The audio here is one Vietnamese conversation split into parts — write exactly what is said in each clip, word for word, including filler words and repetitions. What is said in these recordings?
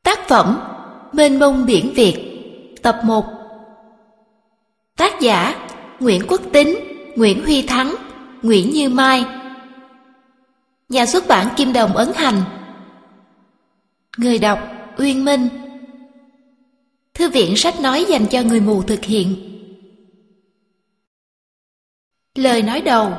Tác phẩm Mênh mông biển Việt, tập một. Tác giả Nguyễn Quốc Tính, Nguyễn Huy Thắng, Nguyễn Như Mai. Nhà xuất bản Kim Đồng ấn hành. Người đọc Uyên Minh. Thư viện sách nói dành cho người mù thực hiện. Lời nói đầu.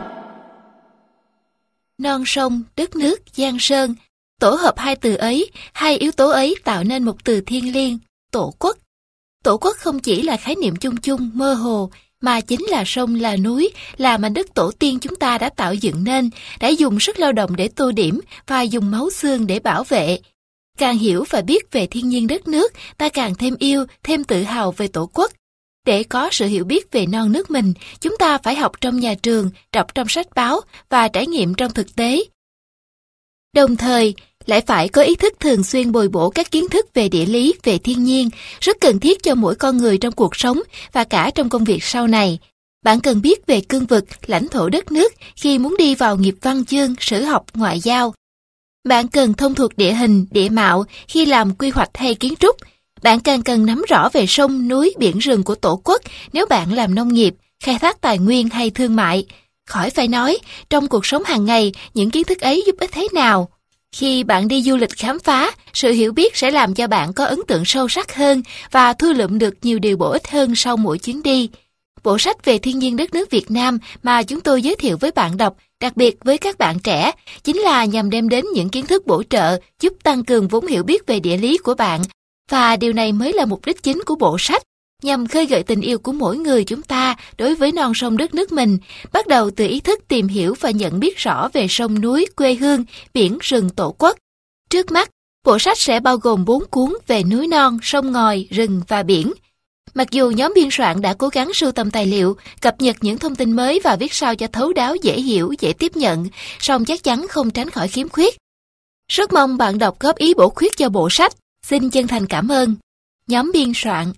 Non sông, đất nước, giang sơn, tổ hợp hai từ ấy, hai yếu tố ấy tạo nên một từ thiêng liêng, tổ quốc. Tổ quốc không chỉ là khái niệm chung chung, mơ hồ, mà chính là sông, là núi, là mảnh đất tổ tiên chúng ta đã tạo dựng nên, đã dùng sức lao động để tô điểm và dùng máu xương để bảo vệ. Càng hiểu và biết về thiên nhiên đất nước, ta càng thêm yêu, thêm tự hào về tổ quốc. Để có sự hiểu biết về non nước mình, chúng ta phải học trong nhà trường, đọc trong sách báo và trải nghiệm trong thực tế. Đồng thời, lại phải có ý thức thường xuyên bồi bổ các kiến thức về địa lý, về thiên nhiên, rất cần thiết cho mỗi con người trong cuộc sống và cả trong công việc sau này. Bạn cần biết về cương vực, lãnh thổ đất nước khi muốn đi vào nghiệp văn chương, sử học, ngoại giao. Bạn cần thông thuộc địa hình, địa mạo khi làm quy hoạch hay kiến trúc. Bạn càng cần nắm rõ về sông, núi, biển rừng của Tổ quốc nếu bạn làm nông nghiệp, khai thác tài nguyên hay thương mại. Khỏi phải nói, trong cuộc sống hàng ngày, những kiến thức ấy giúp ích thế nào? Khi bạn đi du lịch khám phá, sự hiểu biết sẽ làm cho bạn có ấn tượng sâu sắc hơn và thu lượm được nhiều điều bổ ích hơn sau mỗi chuyến đi. Bộ sách về thiên nhiên đất nước Việt Nam mà chúng tôi giới thiệu với bạn đọc, đặc biệt với các bạn trẻ, chính là nhằm đem đến những kiến thức bổ trợ giúp tăng cường vốn hiểu biết về địa lý của bạn. Và điều này mới là mục đích chính của bộ sách, nhằm khơi gợi tình yêu của mỗi người chúng ta đối với non sông đất nước mình, bắt đầu từ ý thức tìm hiểu và nhận biết rõ về sông núi, quê hương, biển rừng Tổ quốc. Trước mắt, bộ sách sẽ bao gồm bốn cuốn về núi non, sông ngòi, rừng và biển. Mặc dù nhóm biên soạn đã cố gắng sưu tầm tài liệu, cập nhật những thông tin mới và viết sao cho thấu đáo, dễ hiểu, dễ tiếp nhận, song chắc chắn không tránh khỏi khiếm khuyết. Rất mong bạn đọc góp ý bổ khuyết cho bộ sách. Xin chân thành cảm ơn. Nhóm biên soạn.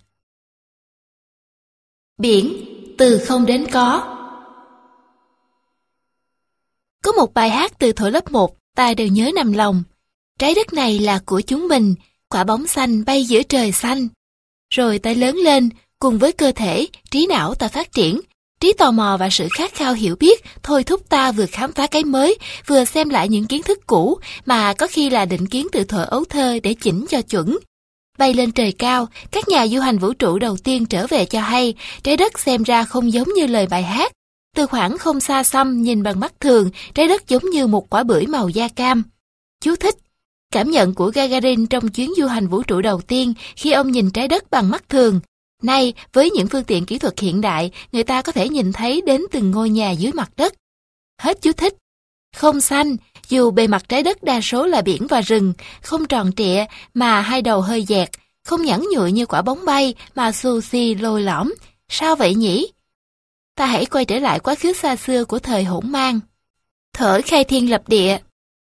Biển, từ không đến có. Có một bài hát từ thuở lớp một, ta đều nhớ nằm lòng. Trái đất này là của chúng mình, quả bóng xanh bay giữa trời xanh. Rồi ta lớn lên, cùng với cơ thể, trí não ta phát triển. Trí tò mò và sự khát khao hiểu biết thôi thúc ta vừa khám phá cái mới, vừa xem lại những kiến thức cũ mà có khi là định kiến từ thuở ấu thơ để chỉnh cho chuẩn. Bay lên trời cao, các nhà du hành vũ trụ đầu tiên trở về cho hay, trái đất xem ra không giống như lời bài hát. Từ khoảng không xa xăm nhìn bằng mắt thường, trái đất giống như một quả bưởi màu da cam. Chú thích: cảm nhận của Gagarin trong chuyến du hành vũ trụ đầu tiên khi ông nhìn trái đất bằng mắt thường. Nay, với những phương tiện kỹ thuật hiện đại, người ta có thể nhìn thấy đến từng ngôi nhà dưới mặt đất. Hết chú thích. Không xanh, dù bề mặt trái đất đa số là biển và rừng, không tròn trịa mà hai đầu hơi dẹt, không nhẵn nhụi như quả bóng bay mà xù xì lồi lõm. Sao vậy nhỉ? Ta hãy quay trở lại quá khứ xa xưa của thời hỗn mang. Thuở khai thiên lập địa.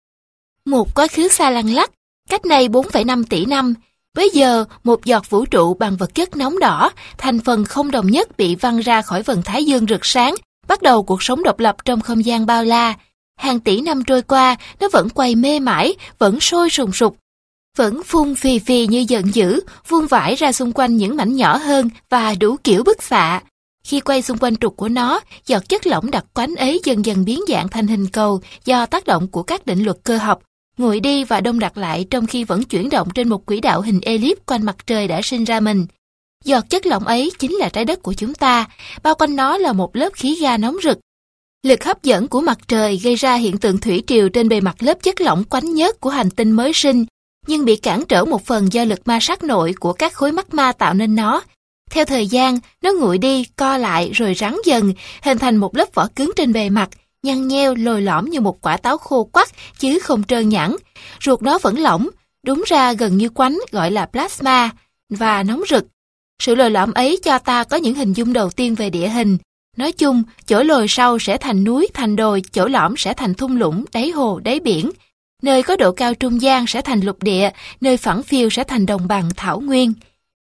Một quá khứ xa lăng lắc, cách nay bốn phẩy năm tỷ năm. Bây giờ, một giọt vũ trụ bằng vật chất nóng đỏ, thành phần không đồng nhất bị văng ra khỏi vầng thái dương rực sáng, bắt đầu cuộc sống độc lập trong không gian bao la. Hàng tỷ năm trôi qua, nó vẫn quay mê mãi, vẫn sôi sùng sục, vẫn phun phì phì như giận dữ, vuông vãi ra xung quanh những mảnh nhỏ hơn và đủ kiểu bức xạ. Khi quay xung quanh trục của nó, giọt chất lỏng đặc quánh ấy dần dần biến dạng thành hình cầu do tác động của các định luật cơ học, nguội đi và đông đặc lại trong khi vẫn chuyển động trên một quỹ đạo hình elip quanh mặt trời đã sinh ra mình. Giọt chất lỏng ấy chính là trái đất của chúng ta, bao quanh nó là một lớp khí ga nóng rực. Lực hấp dẫn của mặt trời gây ra hiện tượng thủy triều trên bề mặt lớp chất lỏng quánh nhớt của hành tinh mới sinh, nhưng bị cản trở một phần do lực ma sát nội của các khối magma tạo nên nó. Theo thời gian, nó nguội đi, co lại rồi rắn dần, hình thành một lớp vỏ cứng trên bề mặt, nhăn nheo lồi lõm như một quả táo khô quắt chứ không trơn nhẵn. Ruột nó vẫn lỏng, đúng ra gần như quánh, gọi là plasma, và nóng rực. Sự lồi lõm ấy cho ta có những hình dung đầu tiên về địa hình. Nói chung, chỗ lồi sâu sẽ thành núi, thành đồi, chỗ lõm sẽ thành thung lũng, đáy hồ, đáy biển. Nơi có độ cao trung gian sẽ thành lục địa, nơi phẳng phiu sẽ thành đồng bằng, thảo nguyên.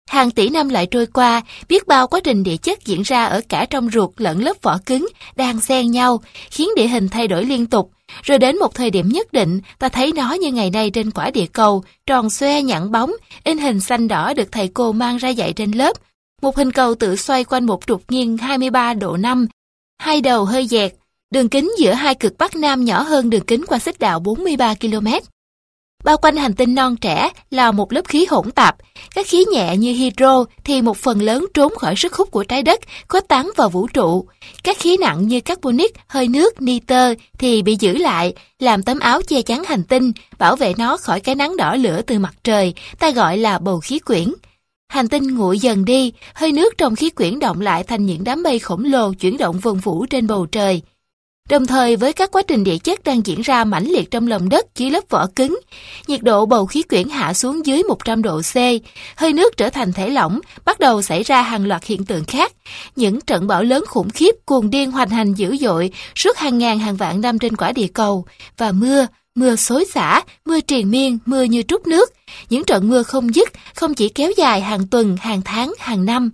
Hàng tỷ năm lại trôi qua, biết bao quá trình địa chất diễn ra ở cả trong ruột lẫn lớp vỏ cứng, đang xen nhau, khiến địa hình thay đổi liên tục. Rồi đến một thời điểm nhất định, ta thấy nó như ngày nay trên quả địa cầu, tròn xoe nhẵn bóng, in hình xanh đỏ được thầy cô mang ra dạy trên lớp. Một hình cầu tự xoay quanh một trục nghiêng hai mươi ba độ năm, hai đầu hơi dẹt, đường kính giữa hai cực Bắc Nam nhỏ hơn đường kính qua xích đạo bốn mươi ba ki lô mét. Bao quanh hành tinh non trẻ là một lớp khí hỗn tạp. Các khí nhẹ như hydro thì một phần lớn trốn khỏi sức hút của trái đất, khuếch tán vào vũ trụ. Các khí nặng như carbonic, hơi nước, nitơ thì bị giữ lại, làm tấm áo che chắn hành tinh, bảo vệ nó khỏi cái nắng đỏ lửa từ mặt trời, ta gọi là bầu khí quyển. Hành tinh nguội dần đi, hơi nước trong khí quyển động lại thành những đám mây khổng lồ chuyển động vần vũ trên bầu trời. Đồng thời với các quá trình địa chất đang diễn ra mãnh liệt trong lòng đất dưới lớp vỏ cứng, nhiệt độ bầu khí quyển hạ xuống dưới một trăm độ C, hơi nước trở thành thể lỏng, bắt đầu xảy ra hàng loạt hiện tượng khác. Những trận bão lớn khủng khiếp cuồng điên hoành hành dữ dội suốt hàng ngàn hàng vạn năm trên quả địa cầu, và mưa, mưa xối xả, mưa triền miên, mưa như trút nước. Những trận mưa không dứt, không chỉ kéo dài hàng tuần, hàng tháng, hàng năm,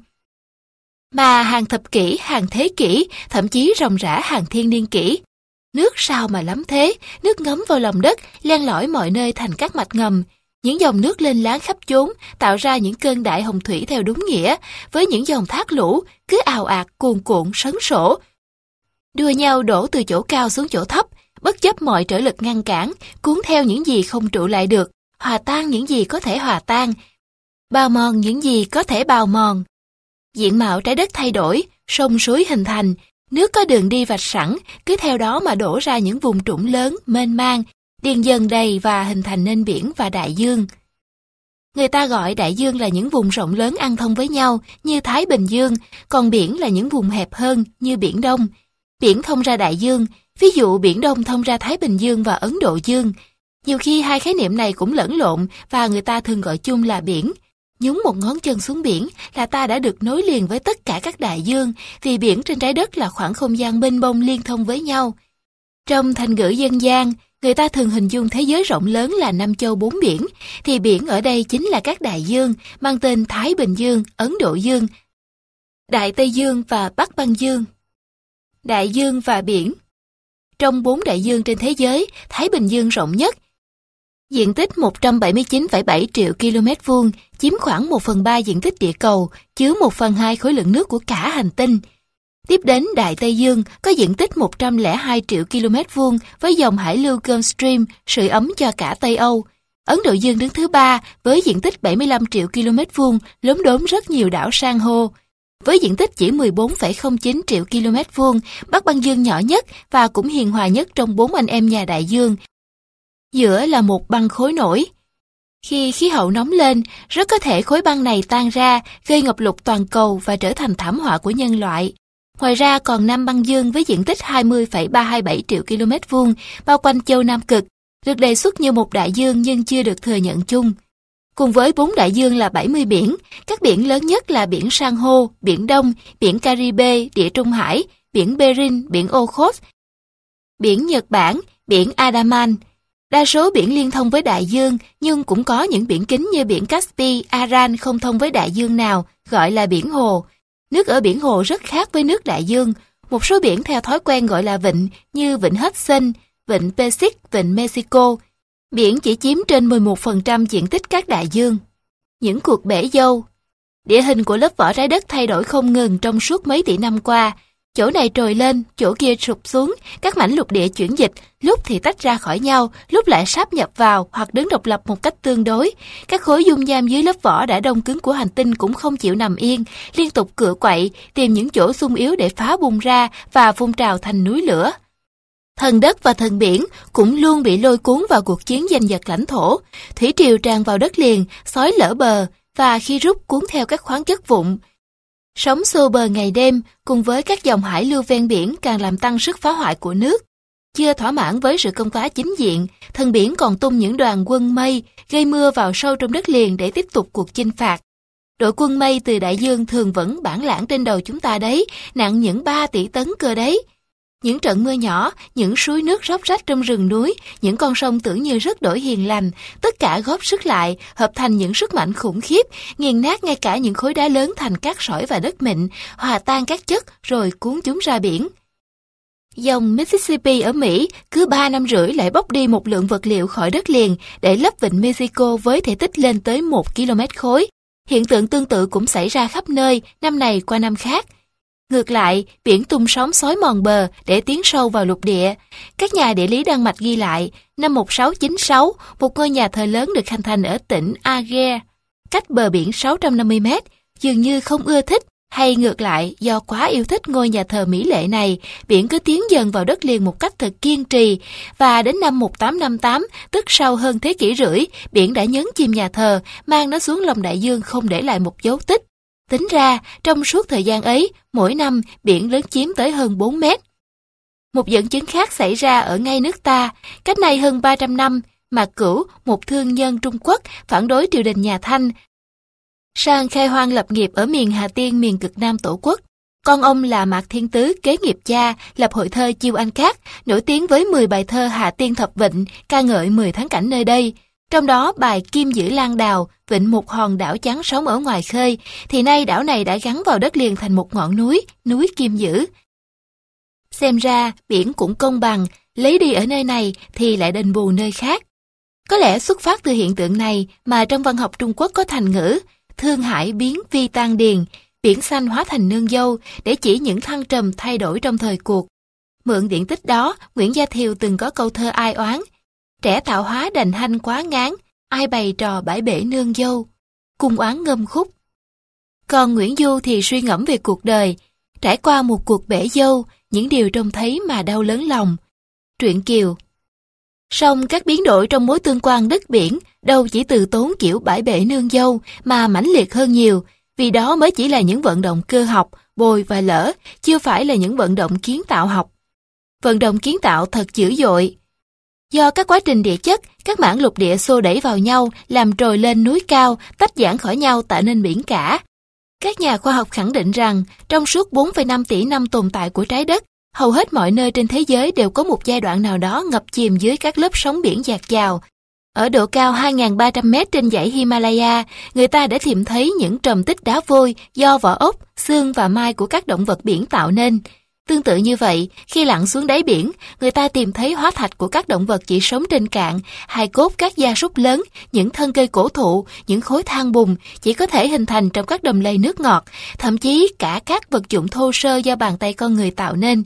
mà hàng thập kỷ, hàng thế kỷ, thậm chí ròng rã hàng thiên niên kỷ. Nước sao mà lắm thế, nước ngấm vào lòng đất, len lỏi mọi nơi thành các mạch ngầm. Những dòng nước lên láng khắp chốn, tạo ra những cơn đại hồng thủy theo đúng nghĩa, với những dòng thác lũ, cứ ào ạt, cuồn cuộn, sấn sổ. Đua nhau đổ từ chỗ cao xuống chỗ thấp, bất chấp mọi trở lực ngăn cản, cuốn theo những gì không trụ lại được, hòa tan những gì có thể hòa tan, bào mòn những gì có thể bào mòn. Diện mạo trái đất thay đổi, sông suối hình thành, nước có đường đi vạch sẵn, cứ theo đó mà đổ ra những vùng trũng lớn, mênh mang, điền dần đầy và hình thành nên biển và đại dương. Người ta gọi đại dương là những vùng rộng lớn ăn thông với nhau như Thái Bình Dương, còn biển là những vùng hẹp hơn như Biển Đông. Biển thông ra đại dương, ví dụ Biển Đông thông ra Thái Bình Dương và Ấn Độ Dương. Nhiều khi hai khái niệm này cũng lẫn lộn và người ta thường gọi chung là biển. Nhúng một ngón chân xuống biển là ta đã được nối liền với tất cả các đại dương, vì biển trên trái đất là khoảng không gian mênh mông liên thông với nhau. Trong thành ngữ dân gian, người ta thường hình dung thế giới rộng lớn là năm châu bốn biển, thì biển ở đây chính là các đại dương, mang tên Thái Bình Dương, Ấn Độ Dương, Đại Tây Dương và Bắc Băng Dương. Đại dương và biển. Trong bốn đại dương trên thế giới, Thái Bình Dương rộng nhất, diện tích một trăm bảy mươi chín phẩy bảy triệu ki lô mét vuông, chiếm khoảng một phần ba diện tích địa cầu, chứa một phần hai khối lượng nước của cả hành tinh. Tiếp đến Đại Tây Dương có diện tích một trăm lẻ hai triệu ki lô mét vuông với dòng hải lưu Gulf Stream sưởi ấm cho cả Tây Âu. Ấn Độ Dương đứng thứ ba với diện tích bảy mươi lăm triệu ki lô mét vuông, lốm đốm rất nhiều đảo san hô. Với diện tích chỉ mười bốn phẩy không chín triệu ki lô mét vuông, Bắc Băng Dương nhỏ nhất và cũng hiền hòa nhất trong bốn anh em nhà đại dương. Giữa là một băng khối nổi. Khi khí hậu nóng lên, rất có thể khối băng này tan ra, gây ngập lụt toàn cầu và trở thành thảm họa của nhân loại. Ngoài ra còn Nam Băng Dương với diện tích hai mươi phẩy ba trăm hai mươi bảy triệu ki lô mét vuông, bao quanh châu Nam Cực, được đề xuất như một đại dương nhưng chưa được thừa nhận chung. Cùng với bốn đại dương là bảy mươi biển, các biển lớn nhất là biển San hô, biển Đông, biển Caribe, Địa Trung Hải, biển Bering, biển Okhotsk, biển Nhật Bản, biển Andaman. Đa số biển liên thông với đại dương, nhưng cũng có những biển kín như biển Caspi, Aran không thông với đại dương nào, gọi là biển hồ. Nước ở biển hồ rất khác với nước đại dương. Một số biển theo thói quen gọi là vịnh, như vịnh Hudson, vịnh Pacific, vịnh Mexico. Biển chỉ chiếm trên mười một phần trăm diện tích các đại dương. Những cuộc bể dâu. Địa hình của lớp vỏ trái đất thay đổi không ngừng trong suốt mấy tỷ năm qua. Chỗ này trồi lên, chỗ kia sụp xuống, các mảnh lục địa chuyển dịch, lúc thì tách ra khỏi nhau, lúc lại sáp nhập vào hoặc đứng độc lập một cách tương đối. Các khối dung nham dưới lớp vỏ đã đông cứng của hành tinh cũng không chịu nằm yên, liên tục cựa quậy, tìm những chỗ xung yếu để phá bung ra và phun trào thành núi lửa. Thần đất và thần biển cũng luôn bị lôi cuốn vào cuộc chiến giành giật lãnh thổ. Thủy triều tràn vào đất liền, xói lở bờ, và khi rút cuốn theo các khoáng chất vụn. Sóng xô bờ ngày đêm cùng với các dòng hải lưu ven biển càng làm tăng sức phá hoại của nước. Chưa thỏa mãn với sự công phá chính diện, thần biển còn tung những đoàn quân mây gây mưa vào sâu trong đất liền để tiếp tục cuộc chinh phạt. Đội quân mây từ đại dương thường vẫn bản lãng trên đầu chúng ta đấy, nặng những ba tỷ tấn cơ đấy. Những trận mưa nhỏ, những suối nước róc rách trong rừng núi, những con sông tưởng như rất đổi hiền lành, tất cả góp sức lại, hợp thành những sức mạnh khủng khiếp, nghiền nát ngay cả những khối đá lớn thành cát sỏi và đất mịn, hòa tan các chất rồi cuốn chúng ra biển. Dòng Mississippi ở Mỹ cứ ba năm rưỡi lại bốc đi một lượng vật liệu khỏi đất liền để lấp vịnh Mexico với thể tích lên tới một ki lô mét khối. Hiện tượng tương tự cũng xảy ra khắp nơi, năm này qua năm khác. Ngược lại, biển tung sóng xói mòn bờ để tiến sâu vào lục địa. Các nhà địa lý Đan Mạch ghi lại, năm một nghìn sáu trăm chín mươi sáu, một ngôi nhà thờ lớn được hình thành ở tỉnh Ager, cách bờ biển sáu trăm năm mươi mét, dường như không ưa thích, hay ngược lại, do quá yêu thích ngôi nhà thờ mỹ lệ này, biển cứ tiến dần vào đất liền một cách thật kiên trì, và đến năm một nghìn tám trăm năm mươi tám, tức sau hơn thế kỷ rưỡi, biển đã nhấn chìm nhà thờ, mang nó xuống lòng đại dương không để lại một dấu tích. Tính ra, trong suốt thời gian ấy, mỗi năm biển lớn chiếm tới hơn bốn mét. Một dẫn chứng khác xảy ra ở ngay nước ta, cách nay hơn ba trăm năm, Mạc Cửu, một thương nhân Trung Quốc, phản đối triều đình nhà Thanh, sang khai hoang lập nghiệp ở miền Hà Tiên, miền cực Nam Tổ quốc. Con ông là Mạc Thiên Tứ kế nghiệp cha, lập hội thơ Chiêu Anh Cát, nổi tiếng với mười bài thơ Hà Tiên thập vịnh, ca ngợi mười thắng cảnh nơi đây. Trong đó bài Kim Giữ Lan Đào, vịnh một hòn đảo trắng sống ở ngoài khơi, thì nay đảo này đã gắn vào đất liền thành một ngọn núi, núi Kim Giữ. Xem ra, biển cũng công bằng, lấy đi ở nơi này thì lại đền bù nơi khác. Có lẽ xuất phát từ hiện tượng này mà trong văn học Trung Quốc có thành ngữ, thương hải biến vi tan điền, biển xanh hóa thành nương dâu, để chỉ những thăng trầm thay đổi trong thời cuộc. Mượn điển tích đó, Nguyễn Gia Thiều từng có câu thơ ai oán, trẻ tạo hóa đành hanh quá ngán, ai bày trò bãi bể nương dâu, cung oán ngâm khúc. Còn Nguyễn Du thì suy ngẫm về cuộc đời, trải qua một cuộc bể dâu, những điều trông thấy mà đau lớn lòng. Truyện Kiều. Song các biến đổi trong mối tương quan đất biển đâu chỉ từ tốn kiểu bãi bể nương dâu mà mãnh liệt hơn nhiều, vì đó mới chỉ là những vận động cơ học, bồi và lỡ, chưa phải là những vận động kiến tạo học. Vận động kiến tạo thật dữ dội. Do các quá trình địa chất, các mảng lục địa xô đẩy vào nhau, làm trồi lên núi cao, tách giãn khỏi nhau tạo nên biển cả. Các nhà khoa học khẳng định rằng, trong suốt bốn phẩy năm tỷ năm tồn tại của trái đất, hầu hết mọi nơi trên thế giới đều có một giai đoạn nào đó ngập chìm dưới các lớp sóng biển dạt dào. Ở độ cao hai nghìn ba trăm mét trên dãy Himalaya, người ta đã tìm thấy những trầm tích đá vôi do vỏ ốc, xương và mai của các động vật biển tạo nên. Tương tự như vậy, khi lặn xuống đáy biển, người ta tìm thấy hóa thạch của các động vật chỉ sống trên cạn, hài cốt các gia súc lớn, những thân cây cổ thụ, những khối than bùn chỉ có thể hình thành trong các đầm lầy nước ngọt, thậm chí cả các vật dụng thô sơ do bàn tay con người tạo nên.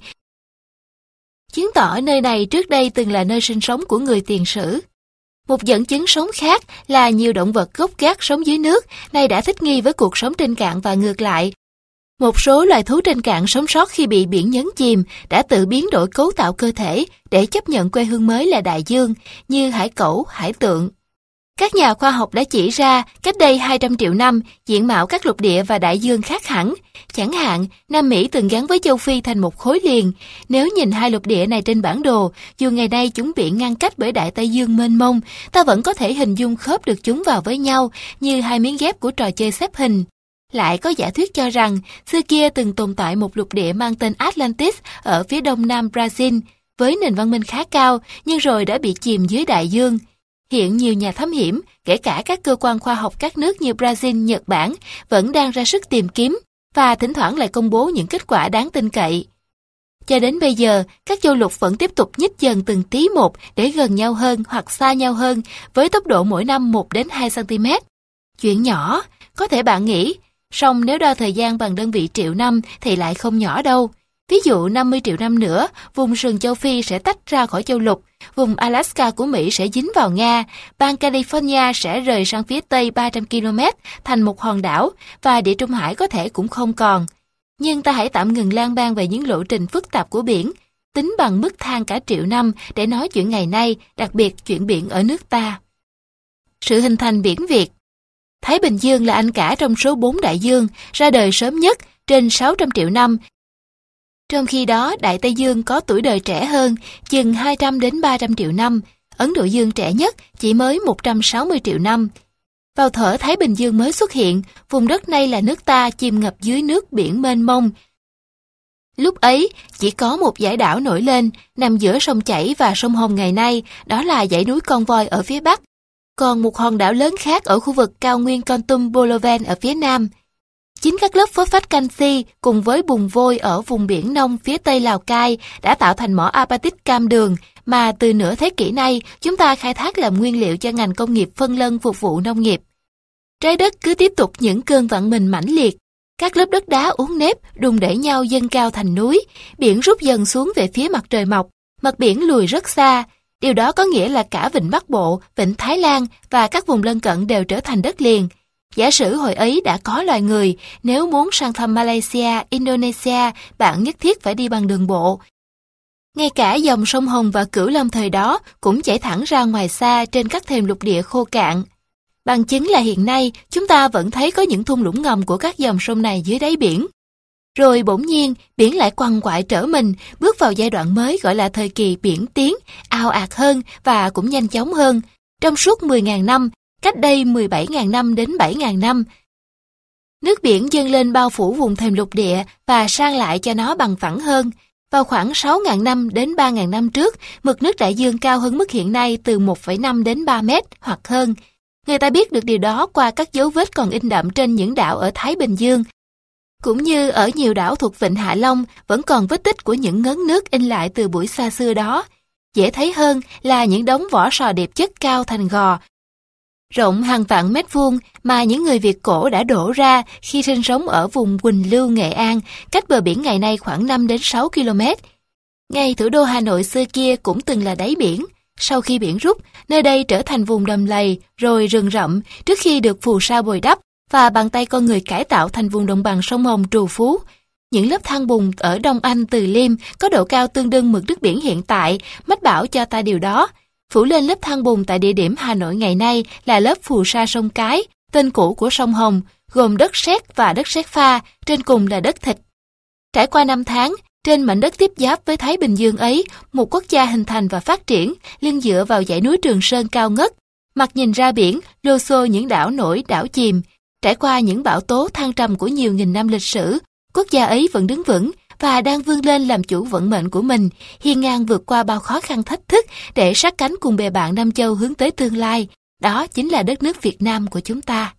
Chứng tỏ nơi này trước đây từng là nơi sinh sống của người tiền sử. Một dẫn chứng sống khác là nhiều động vật gốc gác sống dưới nước, nay đã thích nghi với cuộc sống trên cạn và ngược lại. Một số loài thú trên cạn sống sót khi bị biển nhấn chìm đã tự biến đổi cấu tạo cơ thể để chấp nhận quê hương mới là đại dương, như hải cẩu, hải tượng. Các nhà khoa học đã chỉ ra, cách đây hai trăm triệu năm, diện mạo các lục địa và đại dương khác hẳn. Chẳng hạn, Nam Mỹ từng gắn với châu Phi thành một khối liền. Nếu nhìn hai lục địa này trên bản đồ, dù ngày nay chúng bị ngăn cách bởi Đại Tây Dương mênh mông, ta vẫn có thể hình dung khớp được chúng vào với nhau như hai miếng ghép của trò chơi xếp hình. Lại có giả thuyết cho rằng, xưa kia từng tồn tại một lục địa mang tên Atlantis ở phía đông nam Brazil, với nền văn minh khá cao, nhưng rồi đã bị chìm dưới đại dương. Hiện nhiều nhà thám hiểm, kể cả các cơ quan khoa học các nước như Brazil, Nhật Bản, vẫn đang ra sức tìm kiếm, và thỉnh thoảng lại công bố những kết quả đáng tin cậy. Cho đến bây giờ, các châu lục vẫn tiếp tục nhích dần từng tí một để gần nhau hơn hoặc xa nhau hơn, với tốc độ mỗi năm một đến hai xăng-ti-mét. Chuyện nhỏ, có thể bạn nghĩ, song nếu đo thời gian bằng đơn vị triệu năm thì lại không nhỏ đâu. Ví dụ năm mươi triệu năm nữa, vùng sừng châu Phi sẽ tách ra khỏi châu lục, vùng Alaska của Mỹ sẽ dính vào Nga, bang California sẽ rời sang phía tây ba trăm ki lô mét thành một hòn đảo, và Địa Trung Hải có thể cũng không còn. Nhưng ta hãy tạm ngừng lan man về những lộ trình phức tạp của biển, tính bằng mức thang cả triệu năm để nói chuyện ngày nay, đặc biệt chuyện biển ở nước ta. Sự hình thành biển Việt. Thái Bình Dương là anh cả trong số bốn đại dương, ra đời sớm nhất, trên sáu trăm triệu năm. Trong khi đó, Đại Tây Dương có tuổi đời trẻ hơn, chừng hai trăm đến ba trăm triệu năm, Ấn Độ Dương trẻ nhất chỉ mới một trăm sáu mươi triệu năm. Vào thuở Thái Bình Dương mới xuất hiện, vùng đất này là nước ta chìm ngập dưới nước biển mênh mông. Lúc ấy, chỉ có một dải đảo nổi lên, nằm giữa sông Chảy và sông Hồng ngày nay, đó là dãy núi Con Voi ở phía bắc. Còn một hòn đảo lớn khác ở khu vực cao nguyên Kon Tum Boloven ở phía nam. Chính các lớp phốt phách canxi cùng với bùn vôi ở vùng biển nông phía tây Lào Cai đã tạo thành mỏ apatit cam đường mà từ nửa thế kỷ nay chúng ta khai thác làm nguyên liệu cho ngành công nghiệp phân lân phục vụ nông nghiệp. Trái đất cứ tiếp tục những cơn vặn mình mãnh liệt. Các lớp đất đá uốn nếp đùng đẩy nhau dâng cao thành núi, biển rút dần xuống về phía mặt trời mọc, mặt biển lùi rất xa. Điều đó có nghĩa là cả vịnh Bắc Bộ, vịnh Thái Lan và các vùng lân cận đều trở thành đất liền. Giả sử hồi ấy đã có loài người, nếu muốn sang thăm Malaysia, Indonesia, bạn nhất thiết phải đi bằng đường bộ. Ngay cả dòng sông Hồng và Cửu Long thời đó cũng chảy thẳng ra ngoài xa trên các thềm lục địa khô cạn. Bằng chứng là hiện nay, chúng ta vẫn thấy có những thung lũng ngầm của các dòng sông này dưới đáy biển. Rồi bỗng nhiên, biển lại quằn quại trở mình, bước vào giai đoạn mới gọi là thời kỳ biển tiến, ào ạt hơn và cũng nhanh chóng hơn. Trong suốt mười nghìn năm, cách đây mười bảy nghìn năm đến bảy nghìn năm, nước biển dâng lên bao phủ vùng thềm lục địa và san lại cho nó bằng phẳng hơn. Vào khoảng sáu nghìn năm đến ba nghìn năm trước, mực nước đại dương cao hơn mức hiện nay từ một phẩy năm đến ba mét hoặc hơn. Người ta biết được điều đó qua các dấu vết còn in đậm trên những đảo ở Thái Bình Dương. Cũng như ở nhiều đảo thuộc Vịnh Hạ Long vẫn còn vết tích của những ngấn nước in lại từ buổi xa xưa đó. Dễ thấy hơn là những đống vỏ sò điệp chất cao thành gò, rộng hàng vạn mét vuông mà những người Việt cổ đã đổ ra khi sinh sống ở vùng Quỳnh Lưu, Nghệ An, cách bờ biển ngày nay khoảng năm đến sáu ki lô mét. Ngay thủ đô Hà Nội xưa kia cũng từng là đáy biển. Sau khi biển rút, nơi đây trở thành vùng đầm lầy, rồi rừng rậm trước khi được phù sa bồi đắp và bàn tay con người cải tạo thành vùng đồng bằng sông Hồng trù phú. Những lớp than bùn ở Đông Anh, Từ Liêm có độ cao tương đương mực nước biển hiện tại, mách bảo cho ta điều đó. Phủ lên lớp than bùn tại địa điểm Hà Nội ngày nay là lớp phù sa sông Cái, tên cũ của sông Hồng, gồm đất sét và đất sét pha, trên cùng là đất thịt. Trải qua năm tháng, trên mảnh đất tiếp giáp với Thái Bình Dương ấy, một quốc gia hình thành và phát triển, lưng dựa vào dãy núi Trường Sơn cao ngất. Mặt nhìn ra biển, lô xô những đảo nổi, đảo chìm. Trải qua những bão tố thăng trầm của nhiều nghìn năm lịch sử, quốc gia ấy vẫn đứng vững và đang vươn lên làm chủ vận mệnh của mình, hiên ngang vượt qua bao khó khăn thách thức để sát cánh cùng bè bạn Nam Châu hướng tới tương lai. Đó chính là đất nước Việt Nam của chúng ta.